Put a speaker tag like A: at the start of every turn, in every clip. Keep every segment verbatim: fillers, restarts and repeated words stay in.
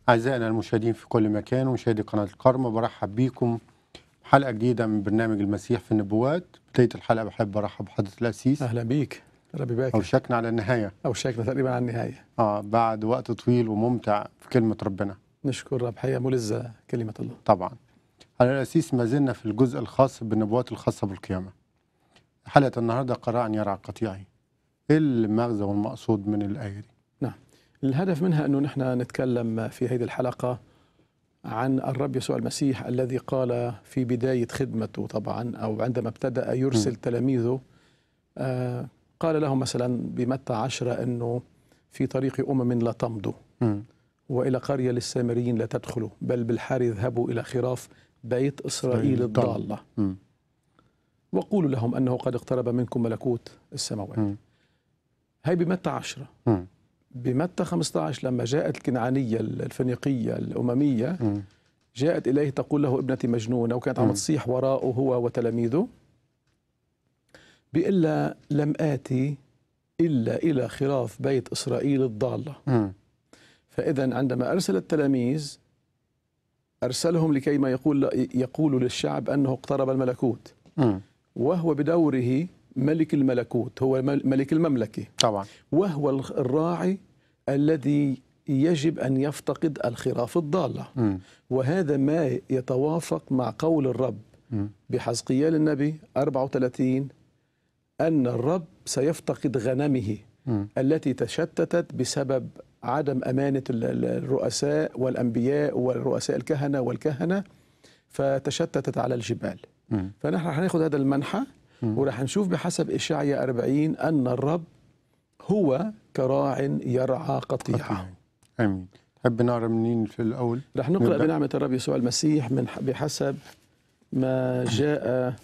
A: أعزائنا المشاهدين في كل مكان ومشاهدي قناة الكرمة، برحب بيكم حلقة جديدة من برنامج المسيح في النبوات. بداية الحلقة بحب أرحب بحضرة الأسيس.
B: أهلا بيك، ربي باكر.
A: أوشكنا على النهاية،
B: أوشكنا تقريبا على النهاية.
A: آه بعد وقت طويل وممتع في كلمة ربنا.
B: نشكر رب، حقيقة ملذة كلمة الله.
A: طبعا على الأسيس ما زلنا في الجزء الخاص بالنبوات الخاصة بالقيامة. حلقة النهاردة قراء يرعى قطيعي. إيه المغزى والمقصود من الآية دي؟
B: نعم، الهدف منها أنه نحن نتكلم في هذه الحلقة عن الرب يسوع المسيح الذي قال في بداية خدمته طبعا، أو عندما ابتدأ يرسل م. تلاميذه، آه قال لهم مثلا بمتى عشرة أنه في طريق أمم لا تمضوا م. وإلى قرية للسامريين لا تدخلوا، بل بالحار اذهبوا إلى خراف بيت إسرائيل الضالة م. وقولوا لهم أنه قد اقترب منكم ملكوت السماوات. م. هاي بمتى عشرة. م. بمتى خمسة عشر لما جاءت الكنعانية الفينيقية الأممية م. جاءت إليه تقول له ابنتي مجنونة، وكانت عم تصيح وراءه هو وتلاميذه، بإلا لم آتي إلا إلى خراف بيت إسرائيل الضالة. م. فإذا عندما أرسل التلاميذ أرسلهم لكي ما يقول يقولوا للشعب أنه اقترب الملكوت، م. وهو بدوره ملك الملكوت، هو ملك المملكة
A: طبعا،
B: وهو الراعي الذي يجب أن يفتقد الخراف الضالة. م. وهذا ما يتوافق مع قول الرب م. بحزقيال النبي أربعة وثلاثين أن الرب سيفتقد غنمه م. التي تشتتت بسبب عدم أمانة الرؤساء والأنبياء والرؤساء الكهنة والكهنة، فتشتتت على الجبال. م. فنحن هناخد هذا المنحى ورح نشوف بحسب إشعياء أربعين أن الرب هو كراع يرعى قطيعه.
A: آمين. تحب نقرأ منين في الأول؟
B: رح نقرأ بنعمة الرب يسوع المسيح من بحسب ما جاء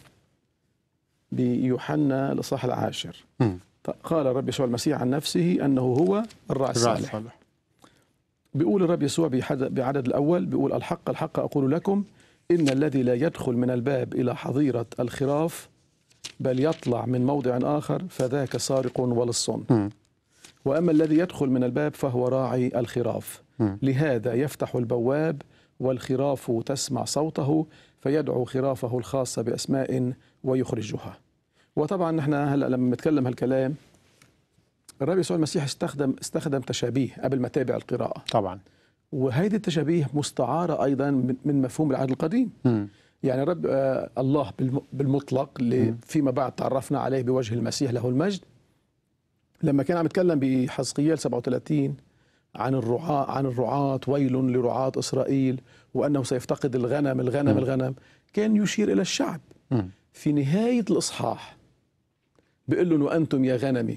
B: بيوحنا الإصحاح العاشر. م. قال الرب يسوع المسيح عن نفسه أنه هو الراعي الصالح. بيقول الرب يسوع بعدد الأول، بيقول الحق الحق أقول لكم إن الذي لا يدخل من الباب إلى حظيرة الخراف بل يطلع من موضع آخر فذاك سارق ولص. م. وأما الذي يدخل من الباب فهو راعي الخراف. م. لهذا يفتح البواب والخراف تسمع صوته فيدعو خرافه الخاصة بأسماء ويخرجها. وطبعا نحن هلا لما نتكلم هالكلام الرب يسوع المسيح استخدم استخدم تشابيه قبل ما تابع القراءة
A: طبعا،
B: وهيدي التشابيه مستعارة أيضا من مفهوم العهد القديم. م. يعني رب آه الله بالمطلق اللي فيما بعد تعرفنا عليه بوجه المسيح له المجد، لما كان عم يتكلم بحزقيال سبعة وثلاثين عن الرعاة عن الرعاة ويل لرعاة إسرائيل وأنه سيفتقد الغنم الغنم م. الغنم، كان يشير إلى الشعب. م. في نهاية الإصحاح بيقول لهم وأنتم يا غنمي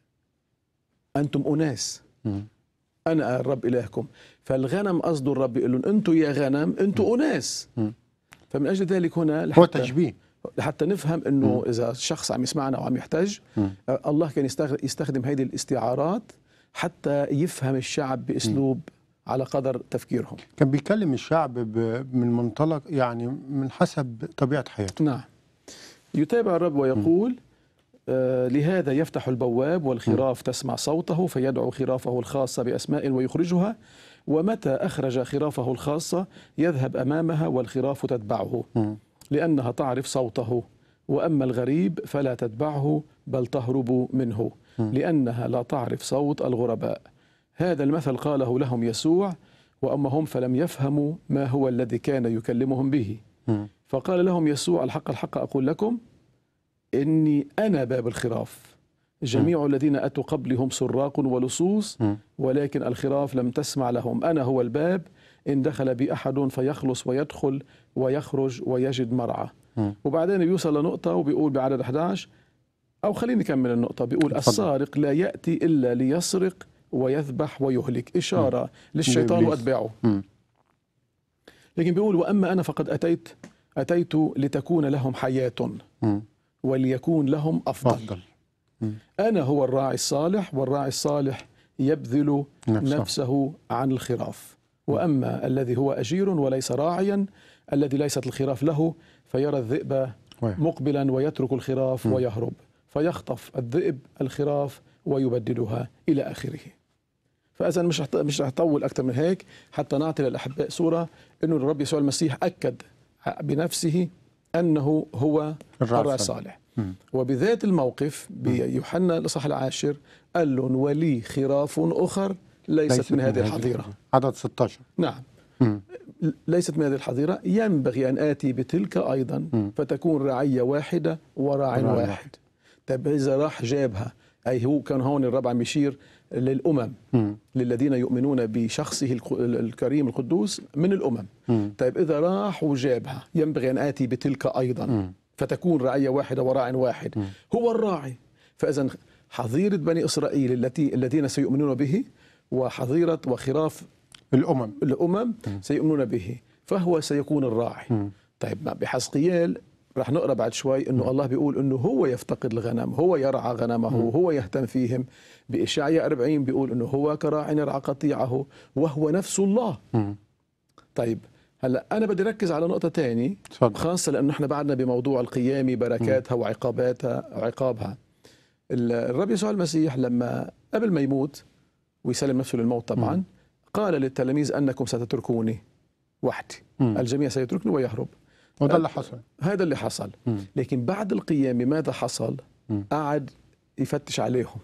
B: أنتم أناس م. أنا الرب إلهكم. فالغنم قصده الرب يقول لهم أنتم يا غنم أنتم م. أناس. م. فمن أجل ذلك هنا
A: هو تشبيه
B: لحتى نفهم أنه م. إذا شخص عم يسمعنا وعم يحتاج م. الله كان يستخدم هذه الاستعارات حتى يفهم الشعب بأسلوب م. على قدر تفكيرهم.
A: كان بيكلم الشعب من منطلق يعني من حسب طبيعة حياته.
B: نعم. يتابع الرب ويقول آه لهذا يفتح البواب والخراف م. تسمع صوته فيدعو خرافه الخاصة بأسماء ويخرجها، ومتى أخرج خرافه الخاصة يذهب أمامها والخراف تتبعه م. لأنها تعرف صوته، وأما الغريب فلا تتبعه بل تهرب منه م. لأنها لا تعرف صوت الغرباء. هذا المثل قاله لهم يسوع، وأما هم فلم يفهموا ما هو الذي كان يكلمهم به. م. فقال لهم يسوع الحق الحق أقول لكم إني أنا باب الخراف، جميع م. الذين أتوا قبلي هم سراق ولصوص م. ولكن الخراف لم تسمع لهم. أنا هو الباب، إن دخل بي أحد فيخلص ويدخل ويخرج ويجد مرعى. م. وبعدين بيوصل لنقطة وبيقول بعدد أحد عشر، أو خليني نكمل النقطة، بيقول السارق لا يأتي إلا ليسرق ويذبح ويهلك، إشارة م. للشيطان وأتباعه. م. لكن بيقول وأما أنا فقد أتيت أتيت لتكون لهم حياة م. وليكون لهم أفضل, أفضل. أنا هو الراعي الصالح، والراعي الصالح يبذل نفسه, نفسه عن الخراف. وأما الذي هو أجير وليس راعيا الذي ليست الخراف له فيرى الذئب مقبلا ويترك الخراف م. ويهرب فيخطف الذئب الخراف ويبدلها إلى آخره. فاذا مش هحط- مش رح اطول اكثر من هيك حتى نعطي للاحباء صوره انه الرب يسوع المسيح اكد بنفسه انه هو
A: الراعي
B: الراعي
A: الصالح.
B: الصالح.
A: مم.
B: وبذات الموقف بيوحنا الاصحاح العاشر قال لهم ولي خراف اخر ليست من هذه الحظيره.
A: عدد ستة عشر.
B: نعم،
A: مم.
B: ليست من هذه الحظيرة، ينبغي أن آتي بتلك أيضا
A: مم.
B: فتكون رعية واحدة وراع
A: وراع
B: واحد.
A: واحد.
B: طيب إذا راح جابها، أي هو كان هون الرب عم يشير للأمم،
A: مم.
B: للذين يؤمنون بشخصه الق- الكريم القدوس من الأمم.
A: مم.
B: طيب إذا راح وجابها ينبغي أن آتي بتلك أيضا
A: مم.
B: فتكون رعية واحدة وراع واحد.
A: مم.
B: هو الراعي. فإذا حظيرة بني إسرائيل التي الذين سيؤمنون به وحظيرة وخراف
A: الأمم.
B: الأمم سيؤمنون به، فهو سيكون الراعي.
A: مم.
B: طيب بحزقيال رح نقرأ بعد شوي أنه الله بيقول أنه هو يفتقد الغنم، هو يرعى غنمه، هو يهتم فيهم. بإشعياء أربعين بيقول أنه هو كراع يرعى قطيعه وهو نفس الله.
A: مم.
B: طيب هلا أنا بدي ركز على نقطة تاني،
A: تفضل.
B: خاصة لأنه احنا بعدنا بموضوع القيامة، بركاتها وعقاباتها وعقابها. الرب يسوع المسيح لما قبل ما يموت ويسلم نفسه للموت طبعا
A: مم.
B: قال للتلاميذ أنكم ستتركوني وحدي،
A: مم.
B: الجميع سيتركني ويهرب.
A: وده اللي حصل.
B: هذا اللي حصل.
A: مم.
B: لكن بعد القيامة ماذا حصل؟
A: مم.
B: قعد يفتش عليهم.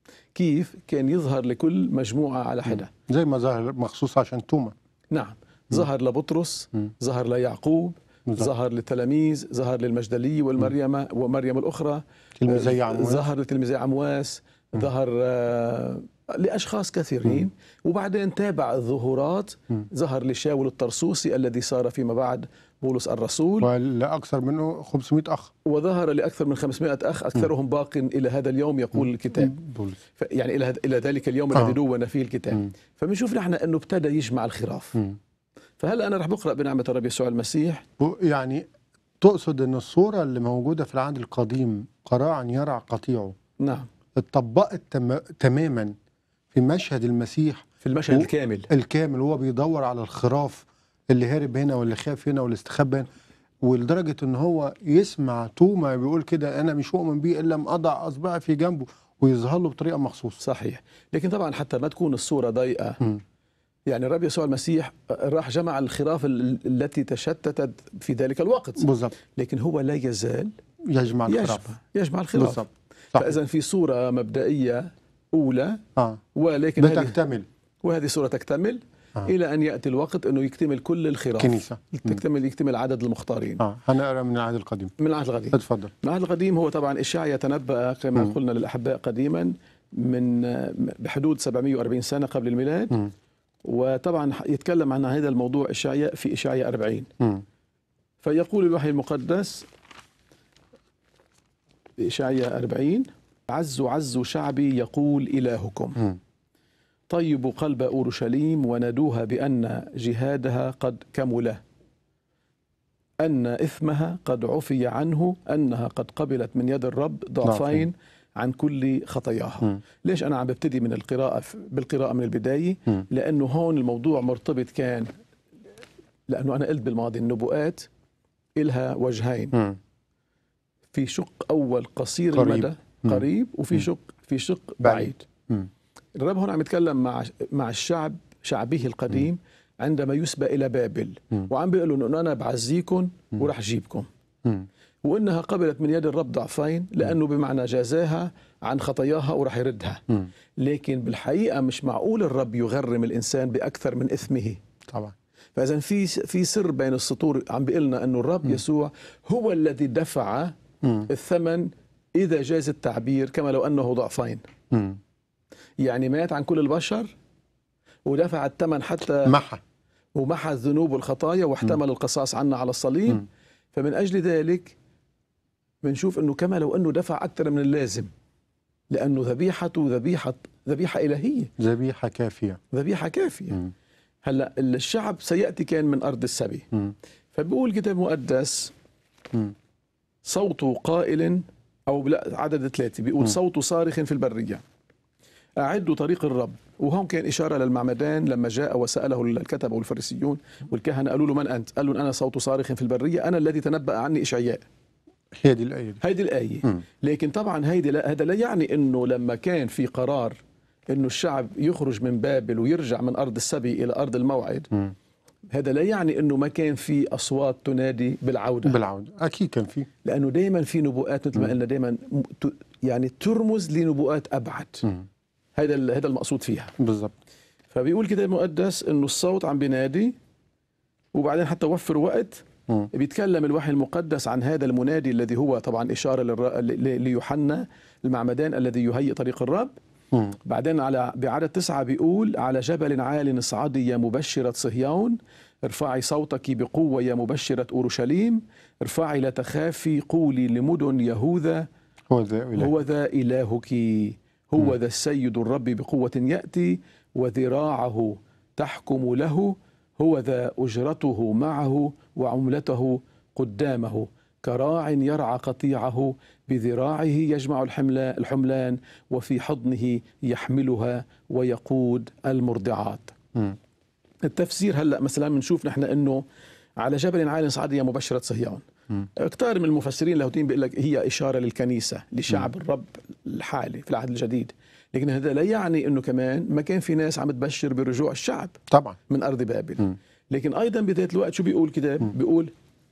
B: كيف؟ كان يظهر لكل مجموعة على حدة.
A: زي ما ظهر مخصوص عشان توما.
B: نعم، ظهر لبطرس،
A: مم.
B: ظهر ليعقوب،
A: بالظبط.
B: ظهر للتلاميذ، ظهر للمجدلي والمريم ومريم الأخرى،
A: تلميذي عمواس.
B: ظهر لتلميذي عمواس، ظهر آه، لأشخاص كثيرين. وبعدين تابع الظهورات،
A: مم.
B: ظهر لشاول الطرسوسي الذي صار فيما بعد بولس الرسول،
A: ولا أكثر منه خمسمائة أخ.
B: وظهر لأكثر من خمسمائة أخ، أكثرهم باق إلى هذا اليوم يقول الكتاب.
A: بولس.
B: ف- يعني إلى هذ- إلى ذلك اليوم
A: آه.
B: الذي دون فيه الكتاب.
A: مم.
B: فبنشوف نحن أنه ابتدى يجمع الخراف.
A: مم.
B: فهلا أنا رح بقرأ بنعمة الرب يسوع المسيح.
A: و- يعني تقصد ان الصورة اللي موجودة في العهد القديم قراعا يرعى قطيعه
B: نعم،
A: اتطبقت تم... تماما في مشهد المسيح
B: في المشهد
A: و-
B: الكامل.
A: الكامل، وهو بيدور على الخراف اللي هارب هنا واللي خاف هنا واللي استخبى هنا، ولدرجة ان هو يسمع توما بيقول كده انا مش مؤمن بيه الا لما اضع اصبعي في جنبه، ويظهر له بطريقة مخصوصة.
B: صحيح. لكن طبعا حتى ما تكون الصورة ضيقة،
A: مم.
B: يعني الرب يسوع المسيح راح جمع الخراف ال- التي تشتتت في ذلك الوقت،
A: بالظبط.
B: لكن هو لا يزال
A: يجمع
B: يجمع
A: الخراف.
B: يجمع الخراف.
A: بالظبط. صحيح.
B: فإذا في صورة مبدئية أولى،
A: اه
B: ولكن هذه
A: بتكتمل.
B: وهذه صورة تكتمل
A: آه.
B: إلى أن يأتي الوقت أنه يكتمل كل الخراف،
A: كنيسة. مم.
B: تكتمل يكتمل عدد المختارين.
A: اه هنقرا من العهد القديم.
B: من العهد القديم.
A: اتفضل.
B: العهد القديم هو طبعا إشعياء يتنبأ كما
A: مم.
B: قلنا للأحباء قديما من بحدود سبعمائة وأربعين سنة قبل الميلاد.
A: مم.
B: وطبعا يتكلم عن هذا الموضوع إشعياء في إشعياء أربعين.
A: مم.
B: فيقول الوحي المقدس في إشعياء أربعين: عز عز شعبي يقول إلهكم،
A: مم.
B: طيبوا قلب أورشليم ونادوها بأن جهادها قد كمل، أن إثمها قد عفي عنه، أنها قد قبلت من يد الرب ضعفين عن كل خطاياها.
A: مم.
B: ليش أنا عم ببتدي من القراءة بالقراءة من البداية؟
A: مم.
B: لأنه هون الموضوع مرتبط كان، لأنه أنا قلت بالماضي النبوءات إلها وجهين،
A: مم.
B: في شق أول قصير
A: قريب.
B: المدى
A: مم.
B: قريب، وفي
A: مم.
B: شق في شق
A: بعيد.
B: بعيد.
A: مم.
B: الرب هون عم يتكلم مع مع الشعب، شعبه القديم، عندما يسبى إلى بابل،
A: مم.
B: وعم بيقول لهم أنه أنا بعزيكم
A: مم.
B: ورح جيبكم،
A: مم.
B: وإنها قبلت من يد الرب ضعفين، لأنه بمعنى جازاها عن خطاياها ورح يردها.
A: مم.
B: لكن بالحقيقة مش معقول الرب يغرم الإنسان بأكثر من إثمه.
A: طبعا.
B: فإذا في في سر بين السطور عم بيقول لنا أنه الرب
A: مم.
B: يسوع هو الذي دفع
A: مم.
B: الثمن، إذا جاز التعبير، كما لو أنه ضعفين.
A: مم.
B: يعني مات عن كل البشر ودفع الثمن حتى
A: محى.
B: ومحى الذنوب والخطايا واحتمل القصاص عنا على الصليب.
A: مم.
B: فمن أجل ذلك بنشوف أنه كما لو أنه دفع أكثر من اللازم، لأنه ذبيحته ذبيحة ذبيحة إلهية،
A: ذبيحة كافية.
B: ذبيحة كافية.
A: مم.
B: هلا الشعب سيأتي كان من أرض السبي،
A: مم.
B: فبيقول الكتاب المقدس
A: مم.
B: صوت قائل، أو لا، عدد ثلاثة بيقول
A: مم.
B: صوت صارخ في البرية أعدوا طريق الرب. وهون كان إشارة للمعمدان لما جاء وسأله الكتبة والفريسيون والكهنة، قالوا له من أنت؟ قال لهم أنا صوت صارخ في البرية، أنا الذي تنبأ عني إشعياء.
A: هي دي الآية دي.
B: هيدي الآية.
A: مم.
B: لكن طبعا هيدي لا، هذا لا يعني أنه لما كان في قرار انه الشعب يخرج من بابل ويرجع من ارض السبي الى ارض الموعد،
A: مم.
B: هذا لا يعني انه ما كان في اصوات تنادي بالعوده،
A: بالعودة أكيد كان في.
B: لانه دائما في نبوءات مثل ما قلنا دائما ت- يعني ترمز لنبوءات ابعد.
A: مم.
B: هذا ال- هذا المقصود فيها.
A: بالضبط.
B: فبيقول كده المقدس انه الصوت عم بينادي، وبعدين حتى وفر وقت
A: مم.
B: بيتكلم الوحي المقدس عن هذا المنادي الذي هو طبعا اشاره للر- ل- ليوحنا المعمدان الذي يهيئ طريق الرب.
A: مم.
B: بعدين على بعدد تسعة بيقول: على جبل عال اصعدي يا مبشرة صهيون، ارفعي صوتك بقوة يا مبشرة أورشليم، ارفعي لا تخافي، قولي لمدن يهوذا
A: هو ذا إله.
B: هو ذا إلهك، هو ذا السيد الرب بقوة يأتي، وذراعه تحكم له، هو ذا أجرته معه وعملته قدامه، كراع يرعى قطيعه، بذراعه يجمع الحملا- الحملان، وفي حضنه يحملها ويقود المرضعات.
A: مم.
B: التفسير هلا مثلا بنشوف نحن انه على جبل عال صعد يا مبشرة صهيون.
A: مم.
B: كثير من المفسرين اللاهوتيين بيقول لك هي اشاره للكنيسه، لشعب الرب الحالي في العهد الجديد، لكن هذا لا يعني انه كمان ما كان في ناس عم تبشر برجوع الشعب
A: طبعا.
B: من ارض بابل.
A: مم.
B: لكن ايضا بذات الوقت شو بيقول كتاب؟ بيقول: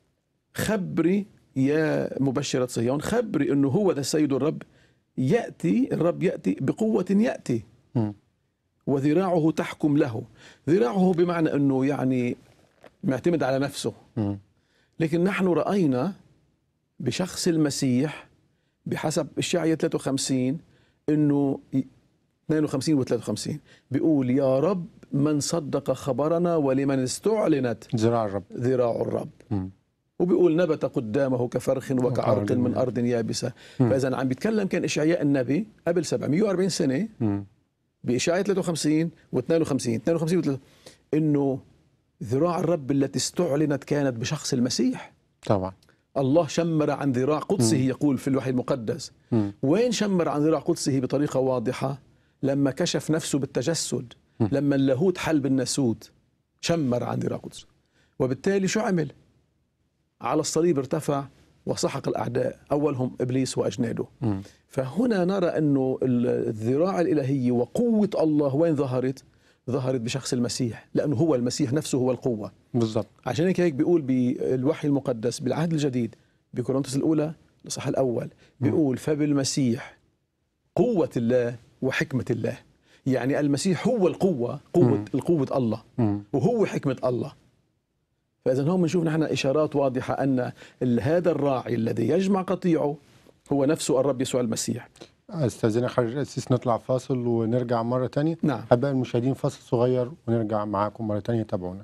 B: خبري يا مبشرة صهيون، خبري انه هو ذا السيد الرب ياتي، الرب ياتي بقوه ياتي،
A: مم.
B: وذراعه تحكم له. ذراعه بمعنى انه يعني معتمد على نفسه،
A: مم.
B: لكن نحن راينا بشخص المسيح بحسب اشعياء ثلاثة وخمسين انه اثنين وخمسين و ثلاثة وخمسين بيقول: يا رب من صدق خبرنا ولمن استعلنت
A: ذراع الرب.
B: ذراع الرب.
A: مم.
B: وبيقول: نبت قدامه كفرخ وكعرق من أرض يابسة. فإذا عم بيتكلم كان إشعياء النبي قبل سبعمائة وأربعين سنة
A: مم.
B: بإشعياء ثلاثة وخمسين واثنين وخمسين اثنين وخمسين وثلاثة، إنه ذراع الرب التي استعلنت كانت بشخص المسيح.
A: طبعا.
B: الله شمر عن ذراع قدسه، يقول في الوحي المقدس.
A: مم.
B: وين شمر عن ذراع قدسه بطريقة واضحة؟ لما كشف نفسه بالتجسد، لما اللاهوت حل بالناسوت شمر عن ذراع قدسه. وبالتالي شو عمل؟ على الصليب ارتفع وسحق الأعداء، أولهم إبليس وأجناده.
A: مم.
B: فهنا نرى أنه الذراع الإلهية وقوة الله وين ظهرت؟ ظهرت بشخص المسيح، لأنه هو المسيح نفسه هو القوة.
A: بالضبط.
B: عشان هيك هيك بيقول بالوحي المقدس بالعهد الجديد بكورنثوس الأولى الإصحاح الأول، بيقول: فبالمسيح قوة الله وحكمة الله. يعني المسيح هو القوة، قوة
A: مم.
B: القوة الله،
A: مم.
B: وهو حكمة الله. فإذا هون بنشوف نحن إشارات واضحة أن ال- هذا الراعي الذي يجمع قطيعه هو نفسه الرب يسوع المسيح.
A: استاذنا حضرتك القسيس نطلع فاصل ونرجع مرة تانية.
B: نعم.
A: أحبائي المشاهدين فاصل صغير ونرجع معاكم مرة تانية، تابعونا.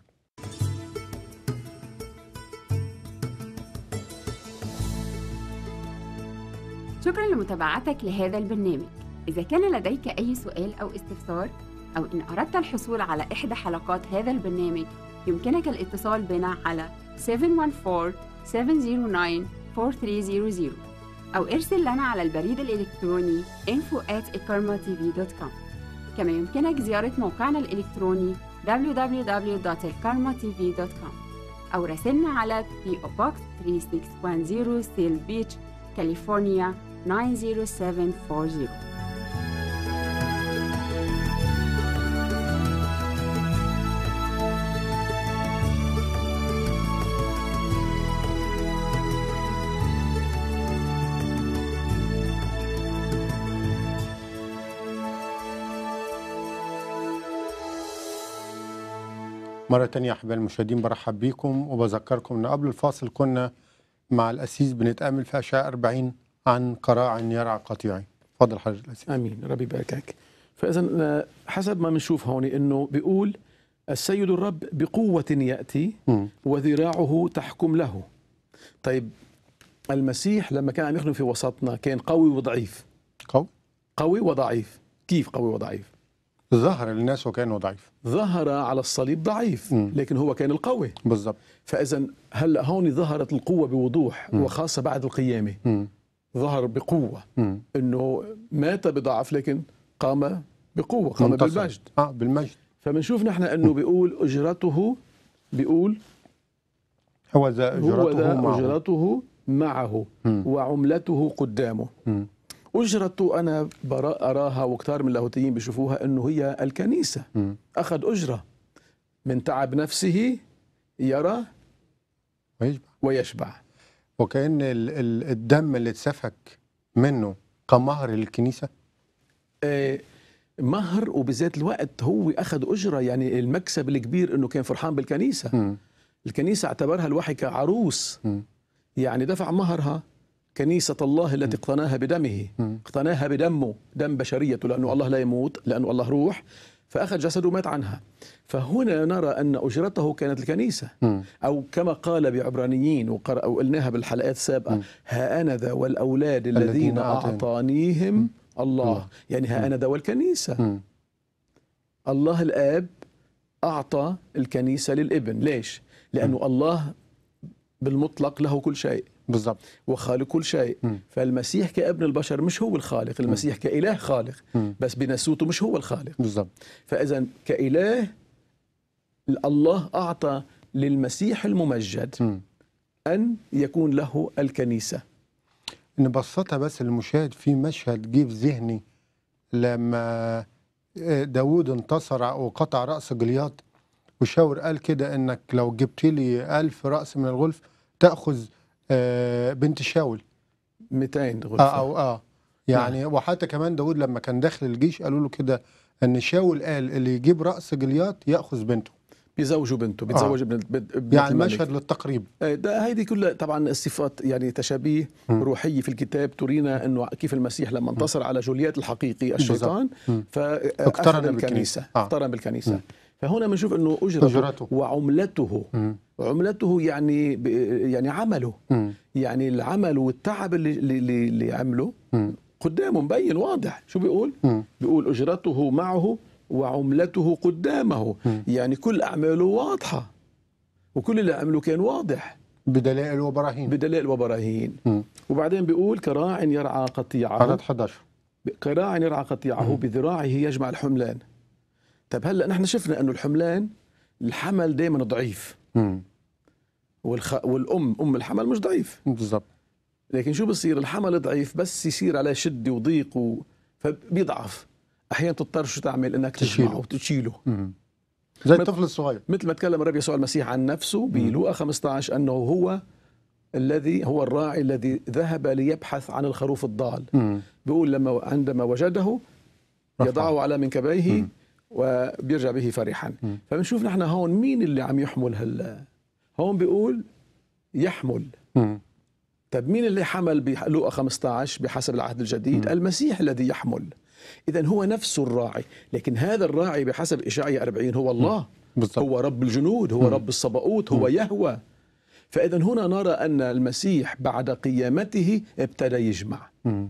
C: شكرا لمتابعتك لهذا البرنامج. إذا كان لديك أي سؤال أو استفسار، أو إن أردت الحصول على إحدى حلقات هذا البرنامج، يمكنك الاتصال بنا على سبعة واحد أربعة سبعة صفر تسعة أربعة ثلاثة صفر صفر أو ارسل لنا على البريد الإلكتروني info at ikarma t v dot com. كما يمكنك زيارة موقعنا الإلكتروني دبليو دبليو دبليو دوت ikarma t v dot com أو راسلنا على بي أو Box ثلاثة ستة واحد صفر سيل بيتش، كاليفورنيا تسعة صفر سبعة أربعة صفر.
A: مرة تانية أحبائي المشاهدين برحب بيكم، وبذكركم أن قبل الفاصل كنا مع القسيس بنتأمل في أشعياء أربعين عن قراع يرعى قطيعي. اتفضل حضرتك القسيس.
B: آمين، ربي يباركك. فإذا حسب ما بنشوف هون إنه بيقول: السيد الرب بقوة يأتي
A: مم.
B: وذراعه تحكم له. طيب المسيح لما كان عم يخدم في وسطنا كان قوي وضعيف.
A: قوي
B: قوي وضعيف. كيف قوي وضعيف؟
A: ظهر للناس وكان ضعيف.
B: ظهر على الصليب ضعيف،
A: مم.
B: لكن هو كان القوي.
A: بالضبط.
B: فإذا هلا هون ظهرت القوة بوضوح،
A: مم.
B: وخاصة بعد القيامة
A: مم.
B: ظهر بقوة،
A: مم.
B: إنه مات بضعف لكن قام بقوة، قام
A: منتصر.
B: بالمجد.
A: اه بالمجد.
B: فبنشوف نحن إنه بيقول أجرته، بيقول
A: هو ذا
B: هو
A: أجرته
B: ذا
A: معه.
B: أجرته معه
A: مم.
B: وعملته قدامه.
A: مم.
B: أجرته أنا برا أراها وكتار من اللاهوتيين بيشوفوها أنه هي الكنيسة.
A: مم.
B: أخذ أجرة من تعب نفسه، يرى
A: ويشبع.
B: ويشبع.
A: وكأن ال- ال- الدم اللي اتسفك منه كمهر للكنيسة.
B: آه، مهر، وبذات الوقت هو أخذ أجرة. يعني المكسب الكبير أنه كان فرحان بالكنيسة.
A: مم.
B: الكنيسة اعتبرها الوحي كعروس،
A: مم.
B: يعني دفع مهرها. كنيسة الله التي اقتناها بدمه،
A: مم.
B: اقتناها بدمه، دم بشريته، لأنه الله لا يموت، لأنه الله روح، فأخذ جسده ومات عنها. فهنا نرى أن أجرته كانت الكنيسة.
A: مم.
B: أو كما قال بعبرانيين وقرأ وقلناها بالحلقات السابقة:
A: مم.
B: ها أنا ذا والأولاد
A: الذين
B: الذين
A: أعطاني.
B: أعطانيهم الله.
A: الله.
B: يعني ها أنا ذا والكنيسة.
A: مم.
B: الله الآب أعطى الكنيسة للابن. ليش؟ لأنه الله بالمطلق له كل شيء
A: بالضبط.
B: وخالق كل شيء.
A: مم.
B: فالمسيح كابن البشر مش هو الخالق، المسيح كإله خالق،
A: مم.
B: بس بناسوته مش هو الخالق.
A: بالضبط.
B: فإذا كإله الله أعطى للمسيح الممجد
A: مم.
B: أن يكون له الكنيسة.
A: نبسطها بس للمشاهد. في مشهد جه في ذهني لما داوود انتصر وقطع رأس جليات، وشاور قال كده انك لو جبت لي ألف رأس من الغلف تأخذ آه، بنت شاول.
B: مئتين غرفة.
A: اه او اه يعني نعم. وحتى كمان داوود لما كان داخل الجيش قالوا له كده ان شاول قال اللي يجيب رأس جليات يأخذ بنته.
B: بيزوجوا بنته، بيتزوج
A: آه.
B: ابن ابن
A: يعني
B: الملك.
A: مشهد للتقريب.
B: ده هيدي كلها طبعا الصفات، يعني تشابيه
A: م.
B: روحيه في الكتاب ترينا انه كيف المسيح لما انتصر على جوليات الحقيقي الشيطان فاقترن بالكنيسه.
A: آه.
B: اقترن بالكنيسه. فهنا بنشوف انه اجرته,
A: أجرته.
B: وعملته.
A: م.
B: عملته يعني ب... يعني عمله.
A: م.
B: يعني العمل والتعب اللي اللي, اللي عمله
A: م.
B: قدامه مبين واضح. شو بيقول؟
A: م.
B: بيقول اجرته معه وعملته قدامه.
A: م.
B: يعني كل اعماله واضحه وكل اللي عمله كان واضح
A: بدلائل وبراهين.
B: بدلائل وبراهين.
A: م.
B: وبعدين بيقول كراع يرعى قطيعه.
A: عدد أحد عشر.
B: كراع يرعى قطيعه بذراعه يجمع الحملان. طب هلا نحن شفنا انه الحملان الحمل دائما ضعيف.
A: م.
B: والخ... والام ام الحمل مش ضعيف.
A: بالضبط.
B: لكن شو بصير؟ الحمل ضعيف بس يصير عليه شده وضيق و... فبيضعف. احيانا تضطر شو تعمل؟ انك تجمعه وتشيله.
A: م. زي
B: مت...
A: الطفل الصغير.
B: مثل ما تكلم الرب يسوع المسيح عن نفسه بلوقا خمسة عشر انه هو الذي هو الراعي الذي ذهب ليبحث عن الخروف الضال.
A: م.
B: بيقول لما عندما وجده يضعه على منكبيه وبيرجع به فرحا.
A: م.
B: فبنشوف نحن هون مين اللي عم يحمل هلا. هون بيقول يحمل.
A: م.
B: طب مين اللي حمل بلوقا خمسة عشر بحسب العهد الجديد؟
A: م.
B: المسيح الذي يحمل. إذن هو نفسه الراعي، لكن هذا الراعي بحسب إشعياء أربعين هو الله.
A: بالضبط.
B: هو رب الجنود، هو
A: م.
B: رب الصباؤوت، هو يهوى. فإذا هنا نرى أن المسيح بعد قيامته ابتدى يجمع.
A: م.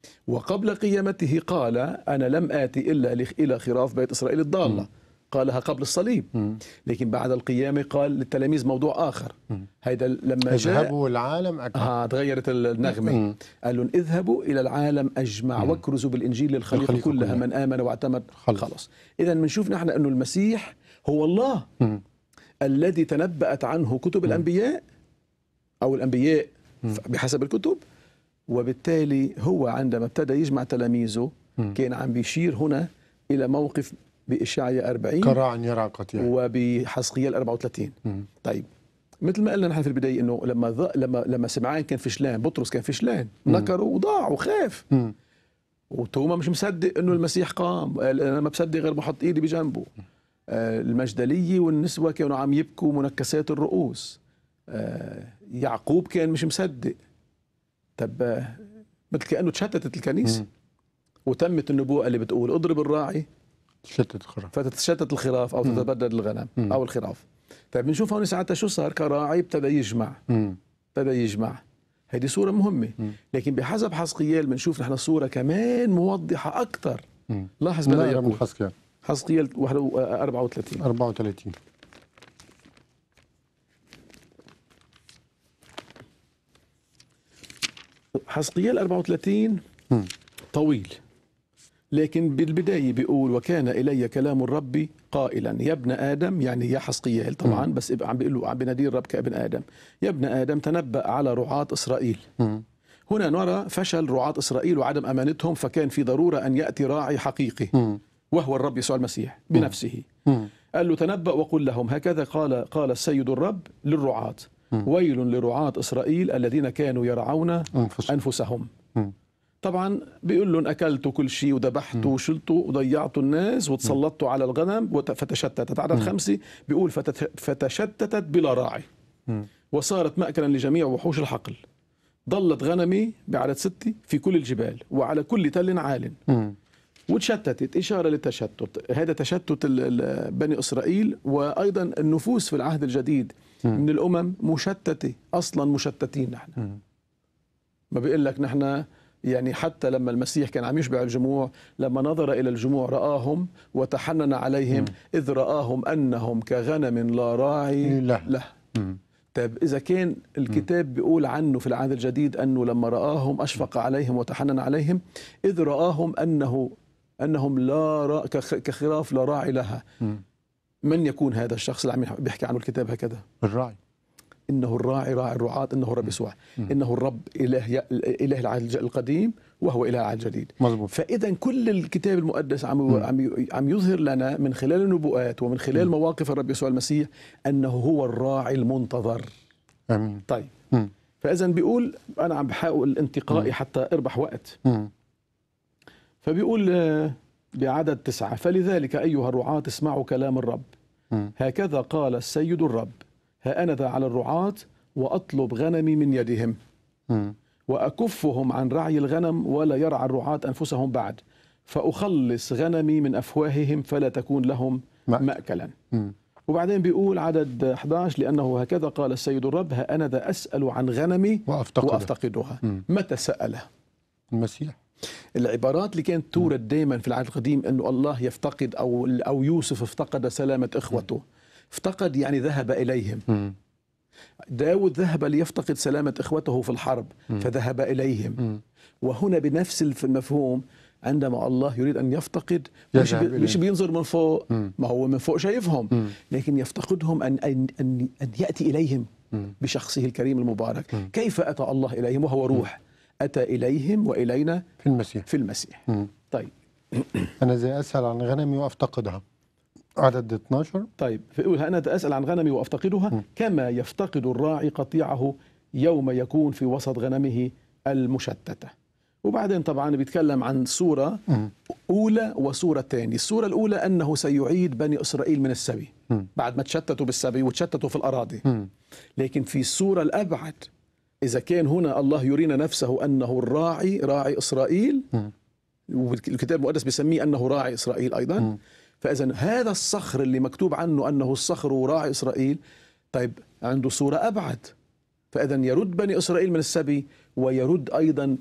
B: وقبل قيامته قال أنا لم آتي إلا إلى خراف بيت إسرائيل الضالة.
A: م.
B: قالها قبل الصليب.
A: م.
B: لكن بعد القيامة قال للتلاميذ موضوع آخر. هيدا لما جاء
A: اذهبوا العالم أجمع.
B: ها تغيرت النغمة.
A: م.
B: قال لهم اذهبوا إلى العالم أجمع
A: م.
B: واكرزوا بالإنجيل للخليقة
A: الخليقة
B: كلها
A: كلها.
B: من آمن واعتمد
A: خلص.
B: خلص. إذا بنشوف نحن أنه المسيح هو الله
A: م.
B: الذي تنبأت عنه كتب الأنبياء أو الأنبياء
A: م.
B: بحسب الكتب. وبالتالي هو عندما ابتدى يجمع تلاميذه
A: م.
B: كان عم بيشير هنا إلى موقف بإشعياء أربعين
A: كراع يرعى قطيعه
B: وبحزقيال أربعة وثلاثين.
A: م.
B: طيب مثل ما قلنا نحن في البداية إنه لما ض... لما لما سمعان كان فشلان، بطرس كان فشلان، نكره وضاع وخاف.
A: م.
B: وتوما مش مصدق إنه المسيح قام، قال أنا ما بصدق غير بحط إيدي بجنبه. آه المجدلية والنسوة كانوا عم يبكوا منكسات الرؤوس. آه يعقوب كان مش مصدق. طب آه مثل كأنه تشتتت الكنيسة.
A: م.
B: وتمت النبوءة اللي بتقول اضرب الراعي
A: شتت الخراف
B: فتتشتت الخراف أو
A: م.
B: تتبدد الغنم
A: م.
B: أو الخراف. طيب بنشوف هون ساعتها شو صار؟ كراعي ابتدى يجمع.
A: م.
B: ابتدى يجمع. هذه صورة مهمة.
A: م.
B: لكن بحسب حزقيال بنشوف نحن صورة كمان موضحة أكثر.
A: م.
B: لاحظ ماذا
A: نقرا من
B: يقول
A: حزقيال
B: حزقيال أربعة وثلاثين.
A: أربعة وثلاثين.
B: حزقيال أربعة وثلاثين
A: م.
B: طويل، لكن بالبداية بيقول وكان إلي كلام الرب قائلا يا ابن آدم، يعني يا حزقيال طبعا م. بس عم بيقول له عم بيناديه الرب كابن آدم، يا ابن آدم تنبأ على رعاة إسرائيل.
A: م.
B: هنا نرى فشل رعاة إسرائيل وعدم أمانتهم، فكان في ضرورة أن يأتي راعي حقيقي
A: مم.
B: وهو الرب يسوع المسيح بنفسه.
A: مم.
B: قال له تنبأ وقل لهم هكذا قال قال السيد الرب للرعاة، ويل لرعاة إسرائيل الذين كانوا يرعون
A: أنفسهم.
B: أنفسهم.
A: مم.
B: طبعا بيقول لهم أكلتوا كل شيء وذبحتوا وشلتوا وضيعتوا الناس وتسلطتوا على الغنم وت- فتشتتت. عدد خمسة بيقول فتت- فتشتتت بلا راعي
A: مم.
B: وصارت مأكلا لجميع وحوش الحقل. ضلت غنمي بعدد ستة في كل الجبال وعلى كل تل عال.
A: مم.
B: وتشتتت، إشارة للتشتت. هذا تشتت ال- ال- بني إسرائيل، وأيضا النفوس في العهد الجديد من الأمم مشتتة، أصلا مشتتين نحن.
A: مم.
B: ما بيقول لك نحن يعني حتى لما المسيح كان عم يشبع الجموع، لما نظر إلى الجموع رآهم وتحنن عليهم إذ رآهم أنهم كغنم لا راعي
A: له.
B: له.
A: مم.
B: طيب إذا كان الكتاب بيقول عنه في العهد الجديد أنه لما رآهم أشفق عليهم وتحنن عليهم، إذ رآهم أنه أنهم لا را كخ- كخراف لا راعي لها.
A: مم.
B: من يكون هذا الشخص اللي عم بيحكي عنه الكتاب هكذا؟
A: الراعي.
B: إنه الراعي راعي الرعاة، إنه الرب يسوع، إنه الرب إله إله العهد القديم وهو إله العهد الجديد.
A: مظبوط.
B: فإذا كل الكتاب المقدس عم عم عم يظهر لنا من خلال النبوءات ومن خلال مواقف الرب يسوع المسيح أنه هو الراعي المنتظر.
A: امين.
B: طيب،
A: مم.
B: فإذا بيقول أنا عم بحاول انتقائي حتى أربح وقت.
A: مم.
B: فبيقول آه، بعدد تسعة فلذلك أيها الرعاة اسمعوا كلام الرب،
A: مم.
B: هكذا قال السيد الرب، ها أنا ذا على الرعاة وأطلب غنمي من يدهم
A: مم.
B: وأكفهم عن رعي الغنم ولا يرعى الرعاة أنفسهم بعد، فأخلص غنمي من أفواههم فلا تكون لهم
A: مأكل.
B: مأكلا.
A: مم.
B: وبعدين بيقول عدد أحد عشر لأنه هكذا قال السيد الرب، ها أنا ذا أسأل عن غنمي
A: وأفتقده.
B: وأفتقدها.
A: مم.
B: متى سأل؟
A: المسيح.
B: العبارات اللي كانت تورد دائما في العهد القديم انه الله يفتقد او او يوسف افتقد سلامه اخوته. افتقد يعني ذهب اليهم.
A: مم.
B: داود ذهب ليفتقد سلامه اخوته في الحرب فذهب اليهم.
A: مم.
B: وهنا بنفس المفهوم عندما الله يريد ان يفتقد مش
A: يذهب
B: بي- مش
A: إليهم.
B: بينظر من فوق،
A: مم.
B: ما هو من فوق شايفهم،
A: مم.
B: لكن يفتقدهم ان ان ان, أن ياتي اليهم
A: مم.
B: بشخصه الكريم المبارك.
A: مم.
B: كيف اتى الله اليهم وهو روح؟ اتى اليهم والينا
A: في المسيح.
B: في المسيح.
A: مم.
B: طيب
A: أنا زي أسأل عن غنمي وأفتقدها. عدد اثناشر.
B: طيب فيقول أنا أسأل عن غنمي وأفتقدها كما يفتقد الراعي قطيعه يوم يكون في وسط غنمه المشتتة. وبعدين طبعا بيتكلم عن صورة
A: مم.
B: أولى وصورة ثانية. الصورة الأولى أنه سيعيد بني إسرائيل من السبي
A: مم.
B: بعد ما تشتتوا بالسبي وتشتتوا في الأراضي.
A: مم.
B: لكن في الصورة الأبعد، إذا كان هنا الله يرينا نفسه أنه الراعي راعي إسرائيل،
A: مم.
B: والكتاب المقدس بيسميه أنه راعي إسرائيل أيضا.
A: مم.
B: فإذا هذا الصخر اللي مكتوب عنه أنه الصخر وراعي إسرائيل، طيب عنده صورة أبعد. فإذا يرد بني إسرائيل من السبي ويرد أيضا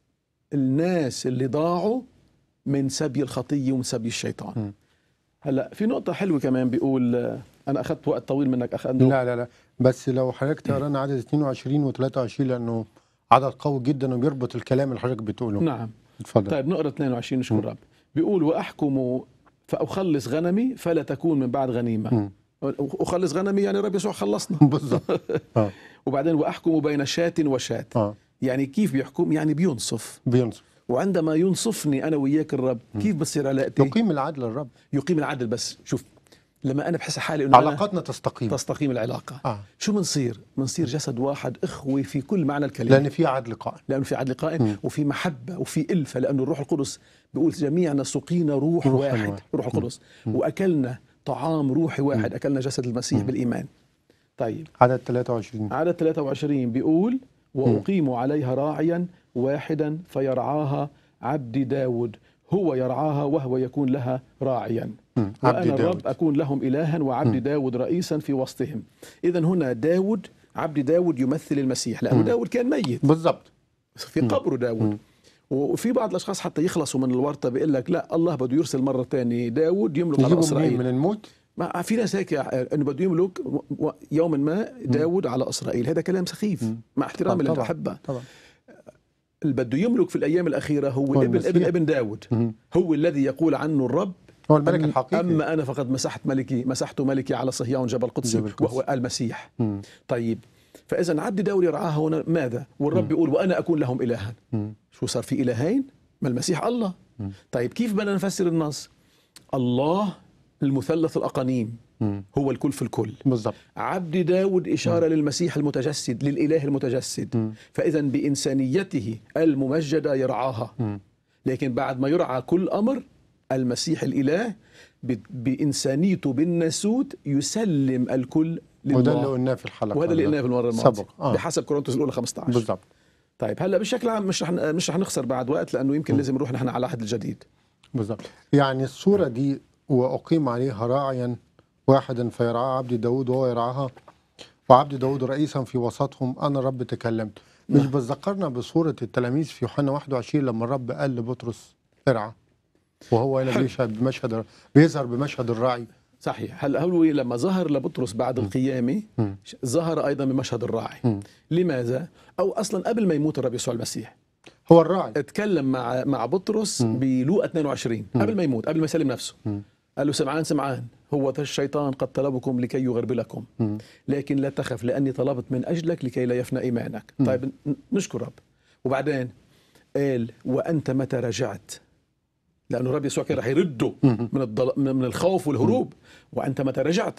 B: الناس اللي ضاعوا من سبي الخطية ومن سبي الشيطان.
A: مم.
B: هلا في نقطة حلوة كمان بيقول، أنا أخذت وقت طويل منك أخ أندرو.
A: لا لا لا بس لو حضرتك تقرانا عدد اثنين وعشرين و ثلاثة وعشرين لأنه عدد قوي جدا وبيربط الكلام اللي حضرتك بتقوله.
B: نعم.
A: اتفضل.
B: طيب نقرأ اثنين وعشرين نشكر الرب. بيقول وأحكم فأخلص غنمي فلا تكون من بعد غنيمة.
A: مم.
B: أخلص غنمي يعني الرب يسوع خلصنا.
A: بالضبط. اه
B: وبعدين وأحكم بين شاة وشاة.
A: اه
B: يعني كيف بيحكم؟ يعني بينصف.
A: بينصف.
B: وعندما ينصفني أنا وياك الرب، كيف بتصير علاقتي؟
A: يقيم العدل الرب.
B: يقيم العدل. بس شوف، لما أنا بحس حالي إنه أنا
A: علاقاتنا تستقيم.
B: تستقيم العلاقة،
A: آه.
B: شو منصير؟ منصير جسد واحد، إخوة في كل معنى الكلمة.
A: لأن في عدل قائم.
B: لأنه في عدل قائم وفي محبة وفي ألفة، لأنه الروح القدس بيقول جميعنا سقينا روح,
A: روح
B: واحد,
A: واحد.
B: روح القدس، وأكلنا طعام روحي واحد، أكلنا جسد المسيح بالإيمان. طيب
A: عدد ثلاثة وعشرين.
B: عدد ثلاثة وعشرين بيقول وأقيم عليها راعيا واحدا فيرعاها عبدي داود، هو يرعاها وهو يكون لها راعيا،
A: مم.
B: وأنا
A: عبدي
B: الرب
A: داود.
B: أكون لهم إلها وعبدي داود رئيسا في وسطهم. إذن هنا داود، عبد داود يمثل المسيح، لأنه داود كان ميت
A: بالضبط.
B: في قبره داود. وفي بعض الأشخاص حتى يخلصوا من الورطة بيقول لك لا، الله بده يرسل مرة ثانية داود يملك على
A: يجيبوا منين؟
B: إسرائيل.
A: من الموت.
B: ما في ناس هيك انه بده يملك يوما ما داود على اسرائيل. هذا كلام سخيف مع احترامي
A: طبعاً.
B: للاحبه.
A: طبعا.
B: اللي بده يملك في الايام الاخيره هو,
A: هو
B: ابن
A: المسيح.
B: ابن ابن داود.
A: مم.
B: هو الذي يقول عنه الرب
A: هو الملك
B: أم-
A: الحقيقي.
B: اما انا فقد مسحت ملكي مسحت ملكي على صهيون جبل قدسي،
A: جبل قدسي.
B: وهو المسيح.
A: مم.
B: طيب فإذا عبد داود يرعاها هنا ماذا؟ والرب يقول وأنا أكون لهم إلها.
A: مم.
B: شو صار في إلهين؟ ما المسيح الله.
A: مم.
B: طيب كيف بدنا نفسر النص؟ الله المثلث الأقانيم
A: مم.
B: هو الكل في الكل.
A: بالضبط.
B: عبد داود إشارة للمسيح المتجسد، للإله المتجسد.
A: مم.
B: فإذا بإنسانيته الممجدة يرعاها.
A: مم.
B: لكن بعد ما يرعى كل أمر، المسيح الإله ب- بإنسانيته بالناسوت يسلم الكل لله.
A: وده اللي قلناه في الحلقة
B: وهذا اللي قلناه في المرة الماضية
A: سبق. آه.
B: بحسب كورنثوس الأولى خمسة عشر.
A: بالضبط.
B: طيب هلا بشكل عام مش رح مش رح نخسر بعد وقت، لأنه يمكن لازم نروح نحن على العهد الجديد.
A: بالضبط. يعني الصورة دي وأقيم عليها راعيا واحدا فيرعاها عبد داود وهو يرعاها، وعبد داود رئيسا في وسطهم، أنا الرب تكلمت. مش
B: نعم.
A: بتذكرنا بصورة التلاميذ في يوحنا واحد وعشرين لما الرب قال لبطرس ارعى، وهو هنا
B: حلو.
A: بيشهد بمشهد، بيظهر بمشهد الراعي.
B: صحيح. هلا هو لما ظهر لبطرس بعد القيامة
A: مم.
B: ظهر أيضا بمشهد الراعي.
A: مم.
B: لماذا؟ أو أصلا قبل ما يموت الرب يسوع المسيح
A: هو الراعي.
B: اتكلم مع مع بطرس بلوقا اثنين وعشرين قبل ما يموت، قبل ما يسلم نفسه.
A: مم.
B: قال له سمعان سمعان، هو الشيطان قد طلبكم لكي يغربلكم،
A: مم.
B: لكن لا تخف لأني طلبت من أجلك لكي لا يفنى إيمانك.
A: مم.
B: طيب ن- نشكر رب. وبعدين قال وأنت متى رجعت، لأنه الرب يسوع كان رح يرده
A: مم.
B: من الضل... من من الخوف والهروب. وأنت متى رجعت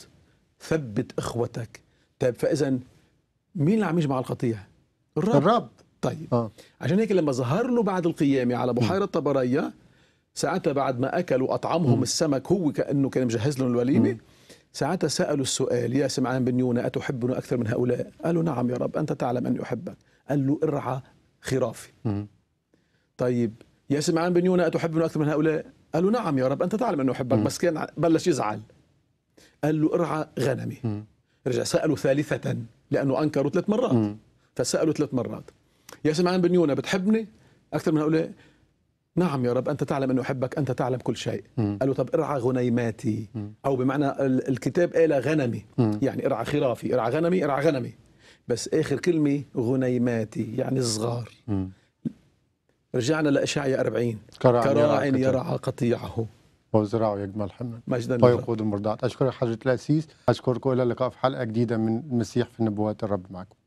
B: ثبت إخوتك. طيب فإذا مين اللي عم يجمع القطيع؟ الرب.
A: الرب.
B: طيب
A: آه.
B: عشان هيك لما ظهر له بعد القيامة على بحيرة طبرية، ساعتها بعد ما أكلوا أطعمهم السمك، هو كأنه كان مجهز لهم الوليمة، ساعتها سألوا السؤال يا سمعان بن يونا أتحبنا أكثر من هؤلاء؟ قالوا نعم يا رب أنت تعلم أني أحبك. قال له ارعى خرافي.
A: مم.
B: طيب يا سمعان بن يونا أتحبنا أكثر من هؤلاء؟ قالوا نعم يا رب أنت تعلم أني أحبك.
A: مم.
B: بس كان بلش يزعل. قال له ارعى غنمي.
A: مم.
B: رجع سألوا ثالثة لأنه أنكروا ثلاث مرات.
A: مم.
B: فسألوا ثلاث مرات يا سمعان بن يونا بتحبني أكثر من هؤلاء؟ نعم يا رب أنت تعلم أنه أحبك، أنت تعلم كل شيء.
A: مم.
B: قالوا طب ارعى غنيماتي،
A: مم.
B: أو بمعنى ال- الكتاب قال غنمي،
A: مم.
B: يعني ارعى خرافي، ارعى غنمي، ارعى غنمي. بس آخر كلمة غنيماتي يعني صغار.
A: مم.
B: رجعنا لإشعياء أربعين
A: كراع
B: كراع
A: يرعى
B: يرعى قطيعه
A: وزراعه يجمل حمل
B: مجدا للرب.
A: ويقود المرضعات. أشكرك حضرة الأسيس، أشكركم، إلى اللقاء في حلقة جديدة من المسيح في النبوات. الرب معكم.